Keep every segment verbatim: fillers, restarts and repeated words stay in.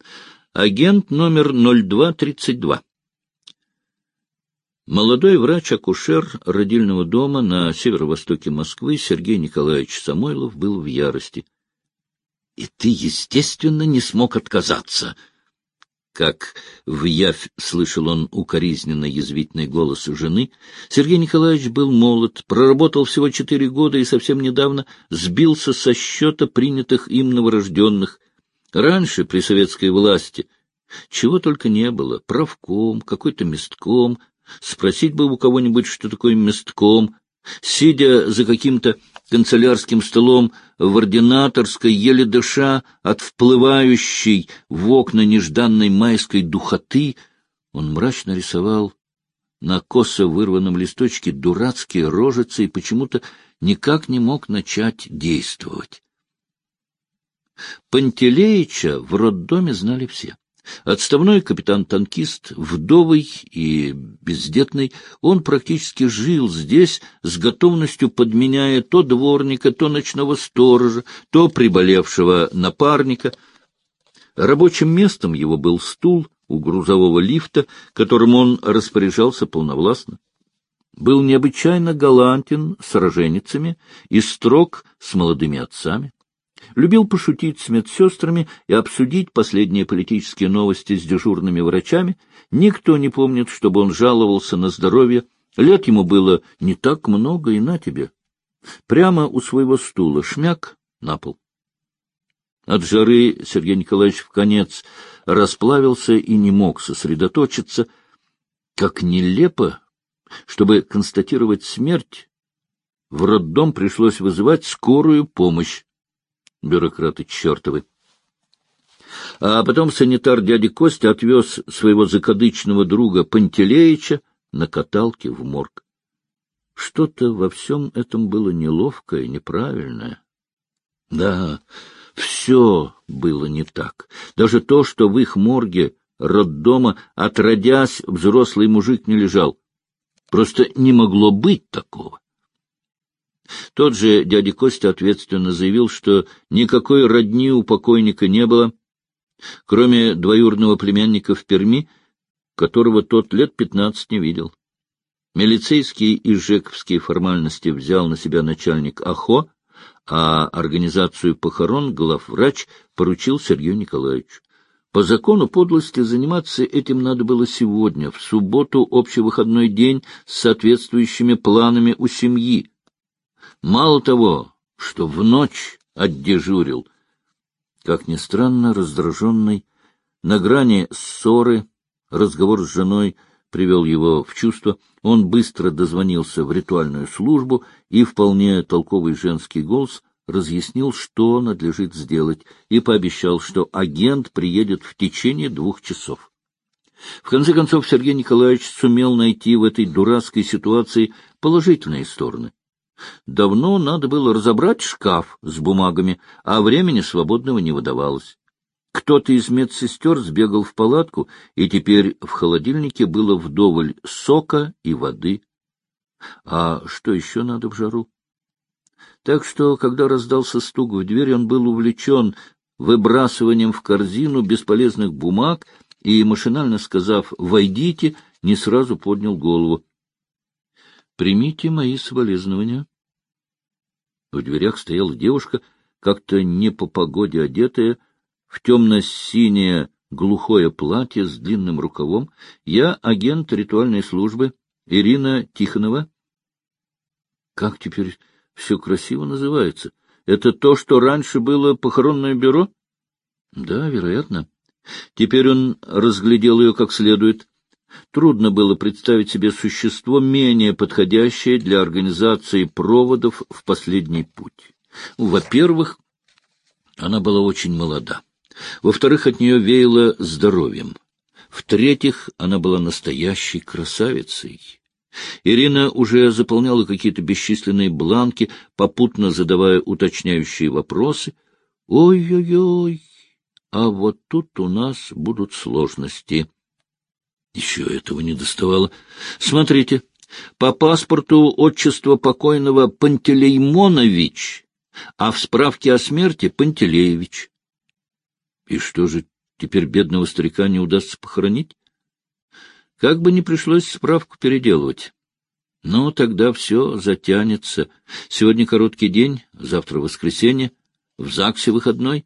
Агент номер ноль два тридцать два. Молодой врач-акушер родильного дома на северо-востоке Москвы Сергей Николаевич Самойлов был в ярости. — И ты, естественно, не смог отказаться! Как вявь слышал он укоризненно-язвительный голос жены. Сергей Николаевич был молод, проработал всего четыре года и совсем недавно сбился со счета принятых им новорожденных. Раньше, при советской власти, чего только не было — правком, какой-то местком. Спросить бы у кого-нибудь, что такое местком. Сидя за каким-то канцелярским столом в ординаторской, еле дыша от вплывающей в окна нежданной майской духоты, он мрачно рисовал на косо вырванном листочке дурацкие рожицы и почему-то никак не мог начать действовать. Пантелеича в роддоме знали все. Отставной капитан-танкист, вдовый и бездетный, он практически жил здесь, с готовностью подменяя то дворника, то ночного сторожа, то приболевшего напарника. Рабочим местом его был стул у грузового лифта, которым он распоряжался полновластно. Был необычайно галантен с роженицами и строг с молодыми отцами. Любил пошутить с медсестрами и обсудить последние политические новости с дежурными врачами. Никто не помнит, чтобы он жаловался на здоровье. Лет ему было не так много, и на тебе. Прямо у своего стула шмяк на пол. От жары Сергей Николаевич вконец расплавился и не мог сосредоточиться. Как нелепо, чтобы констатировать смерть, в роддом пришлось вызывать скорую помощь. Бюрократы чертовы. А потом санитар дядя Костя отвез своего закадычного друга Пантелеича на каталке в морг. Что-то во всем этом было неловкое, неправильное. Да, все было не так. Даже то, что в их морге роддома, отродясь, взрослый мужик не лежал. Просто не могло быть такого. Тот же дядя Костя ответственно заявил, что никакой родни у покойника не было, кроме двоюродного племянника в Перми, которого тот лет пятнадцать не видел. Милицейские и жековские формальности взял на себя начальник АХО, а организацию похорон главврач поручил Сергею Николаевичу. По закону подлости заниматься этим надо было сегодня, в субботу, общевыходной день, с соответствующими планами у семьи. Мало того, что в ночь отдежурил, как ни странно, раздраженный, на грани ссоры, разговор с женой привел его в чувство, он быстро дозвонился в ритуальную службу и вполне толковый женский голос разъяснил, что надлежит сделать, и пообещал, что агент приедет в течение двух часов. В конце концов, Сергей Николаевич сумел найти в этой дурацкой ситуации положительные стороны. Давно надо было разобрать шкаф с бумагами, а времени свободного не выдавалось. Кто-то из медсестер сбегал в палатку, и теперь в холодильнике было вдоволь сока и воды. А что еще надо в жару? Так что, когда раздался стук в дверь, он был увлечен выбрасыванием в корзину бесполезных бумаг и, машинально сказав «войдите», не сразу поднял голову. «Примите мои соболезнования». В дверях стояла девушка, как-то не по погоде одетая, в темно-синее глухое платье с длинным рукавом. Я агент ритуальной службы Ирина Тихонова. Как теперь все красиво называется? Это то, что раньше было похоронное бюро? Да, вероятно. Теперь он разглядел ее как следует. Трудно было представить себе существо, менее подходящее для организации проводов в последний путь. Во-первых, она была очень молода. Во-вторых, от нее веяло здоровьем. В-третьих, она была настоящей красавицей. Ирина уже заполняла какие-то бесчисленные бланки, попутно задавая уточняющие вопросы. «Ой-ой-ой, а вот тут у нас будут сложности». Еще этого не доставало. Смотрите, по паспорту отчество покойного Пантелеймонович, а в справке о смерти Пантелеевич. И что же Теперь бедного старика не удастся похоронить? Как бы ни пришлось справку переделывать. Но тогда все затянется. Сегодня короткий день, завтра воскресенье, в ЗАГСе выходной.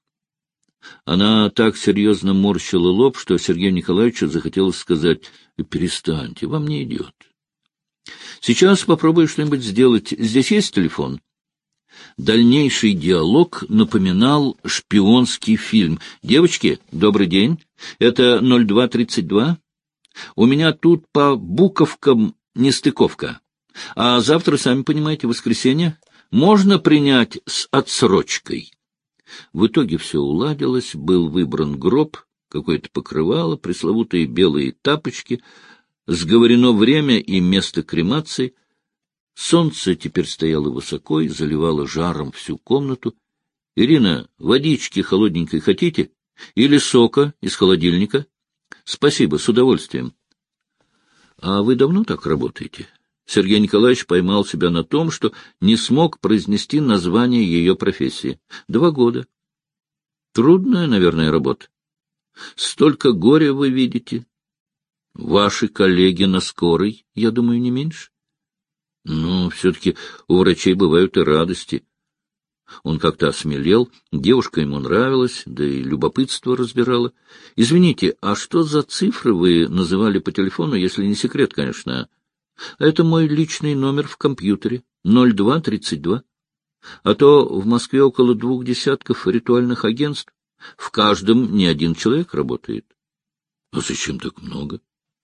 Она так серьезно морщила лоб, что Сергею Николаевичу захотелось сказать: «Перестаньте, вам не идет». «Сейчас попробую что-нибудь сделать. Здесь есть телефон?» Дальнейший диалог напоминал шпионский фильм. «Девочки, добрый день. Это ноль два тридцать два. У меня тут по буковкам нестыковка. А завтра, сами понимаете, воскресенье. Можно принять с отсрочкой». В итоге все уладилось, был выбран гроб, какое-то покрывало, пресловутые белые тапочки, сговорено время и место кремации. Солнце теперь стояло высоко и заливало жаром всю комнату. — Ирина, водички холодненькой хотите? Или сока из холодильника? — Спасибо, с удовольствием. — А вы давно так работаете? Сергей Николаевич поймал себя на том, что не смог произнести название ее профессии. Два года. Трудная, наверное, работа. Столько горя вы видите. Ваши коллеги на скорой, я думаю, не меньше. Но все-таки у врачей бывают и радости. Он как-то осмелел, девушка ему нравилась, да и любопытство разбирало. Извините, а что за цифры вы называли по телефону, если не секрет, конечно? Это мой личный номер в компьютере, ноль два тридцать два. А то в Москве около двух десятков ритуальных агентств. В каждом не один человек работает. А зачем так много?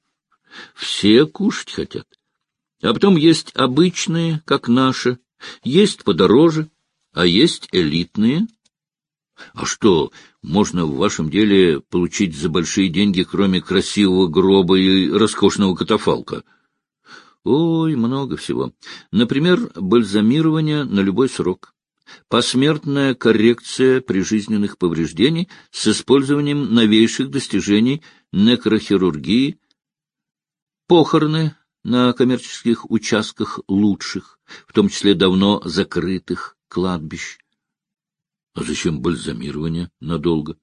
Все кушать хотят. А потом есть обычные, как наши, есть подороже, а есть элитные. А что можно в вашем деле получить за большие деньги, кроме красивого гроба и роскошного катафалка? Ой, много всего. Например, бальзамирование на любой срок, посмертная коррекция прижизненных повреждений с использованием новейших достижений некрохирургии, похороны на коммерческих участках лучших, в том числе давно закрытых кладбищ. А зачем бальзамирование надолго?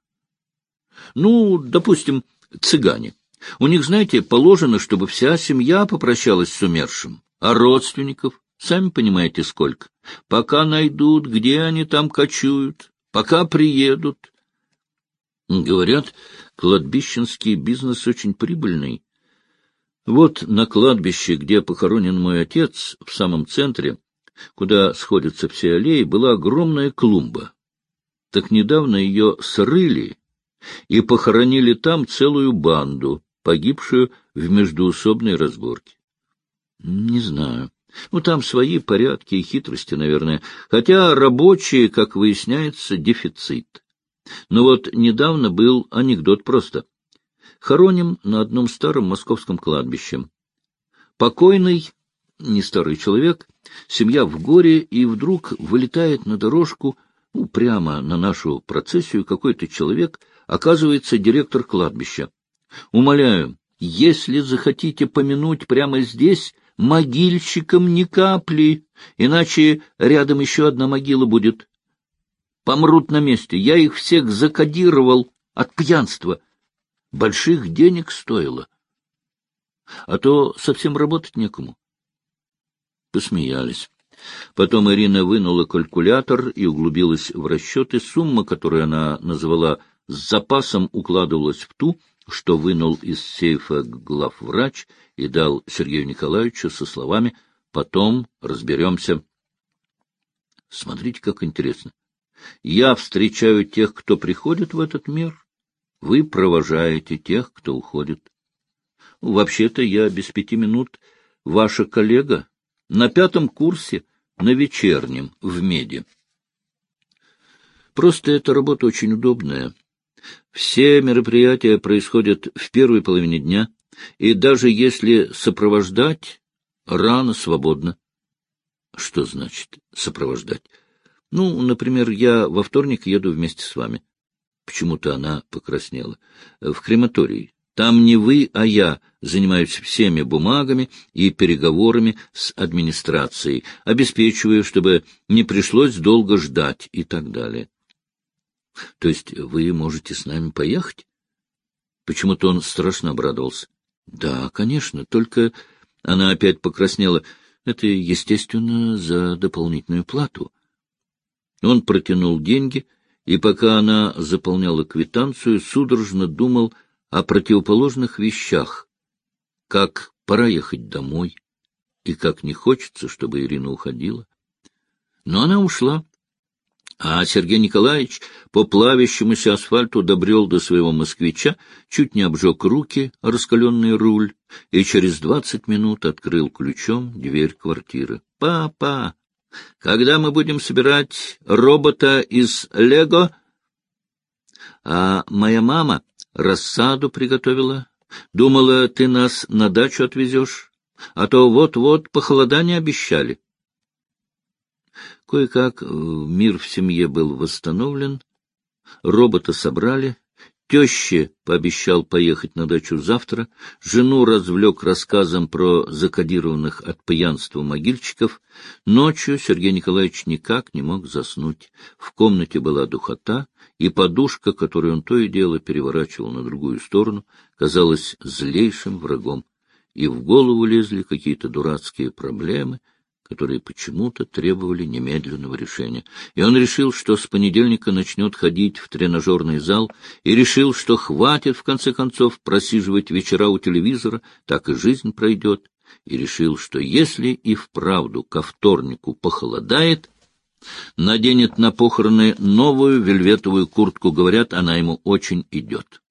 Ну, допустим, цыгане. У них, знаете, положено, чтобы вся семья попрощалась с умершим, а родственников, сами понимаете, сколько. Пока найдут, где они там кочуют, пока приедут. Говорят, кладбищенский бизнес очень прибыльный. Вот на кладбище, где похоронен мой отец, в самом центре, куда сходятся все аллеи, была огромная клумба. Так недавно ее срыли и похоронили там целую банду, погибшую в междоусобной разборке. Не знаю. Ну, там свои порядки и хитрости, наверное. Хотя рабочие, как выясняется, дефицит. Но вот недавно был анекдот просто. Хороним на одном старом московском кладбище. Покойный, не старый человек, семья в горе, и вдруг вылетает на дорожку, ну, прямо на нашу процессию какой-то человек, оказывается, директор кладбища. Умоляю, если захотите помянуть прямо здесь, могильщикам ни капли, иначе рядом еще одна могила будет. Помрут на месте. Я их всех закодировал от пьянства. Больших денег стоило. А то совсем работать некому. Посмеялись. Потом Ирина вынула калькулятор и углубилась в расчеты. Сумма, которую она назвала с запасом, укладывалась в ту, что вынул из сейфа главврач и дал Сергею Николаевичу со словами: «Потом разберемся». Смотрите, как интересно. Я встречаю тех, кто приходит в этот мир, вы провожаете тех, кто уходит. Вообще-то я без пяти минут ваша коллега на пятом курсе, на вечернем, в меди. Просто эта работа очень удобная. Все мероприятия происходят в первой половине дня, и даже если сопровождать, рано свободно. Что значит сопровождать? Ну, например, я во вторник еду вместе с вами. Почему-то она покраснела. В крематорий. Там не вы, а я занимаюсь всеми бумагами и переговорами с администрацией, обеспечиваю, чтобы не пришлось долго ждать и так далее. — То есть вы можете с нами поехать? Почему-то он страшно обрадовался. — Да, конечно, только... Она опять покраснела. Это, естественно, за дополнительную плату. Он протянул деньги, и пока она заполняла квитанцию, судорожно думал о противоположных вещах, как пора ехать домой, и как не хочется, чтобы Ирина уходила. Но она ушла, а Сергей Николаевич по плавящемуся асфальту добрел до своего москвича, чуть не обжег руки о раскаленный руль и через двадцать минут открыл ключом дверь квартиры. — Папа, когда мы будем собирать робота из Лего? А моя мама рассаду приготовила. Думала, ты нас на дачу отвезешь, а то вот-вот похолодание обещали. Кое-как мир в семье был восстановлен, робота собрали, теще пообещал поехать на дачу завтра, жену развлек рассказом про закодированных от пьянства могильщиков. Ночью Сергей Николаевич никак не мог заснуть. В комнате была духота, и подушка, которую он то и дело переворачивал на другую сторону, казалась злейшим врагом, и в голову лезли какие-то дурацкие проблемы, которые почему-то требовали немедленного решения. И он решил, что с понедельника начнет ходить в тренажерный зал, и решил, что хватит, в конце концов, просиживать вечера у телевизора, так и жизнь пройдет, и решил, что если и вправду ко вторнику похолодает, наденет на похороны новую вельветовую куртку, говорят, она ему очень идет.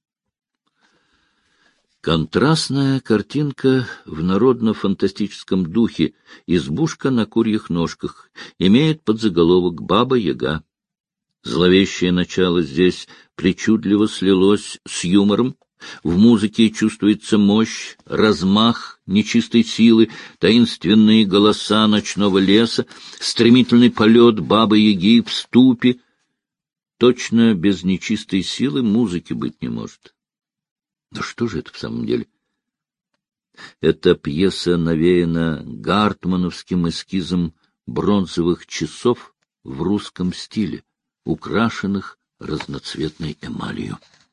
Контрастная картинка в народно-фантастическом духе «Избушка на курьих ножках» имеет подзаголовок «Баба-Яга». Зловещее начало здесь причудливо слилось с юмором. В музыке чувствуется мощь, размах нечистой силы, таинственные голоса ночного леса, стремительный полет Бабы-Яги в ступе. Точно без нечистой силы музыки быть не может. Да что же это в самом деле? Эта пьеса навеяна гартмановским эскизом бронзовых часов в русском стиле, украшенных разноцветной эмалью.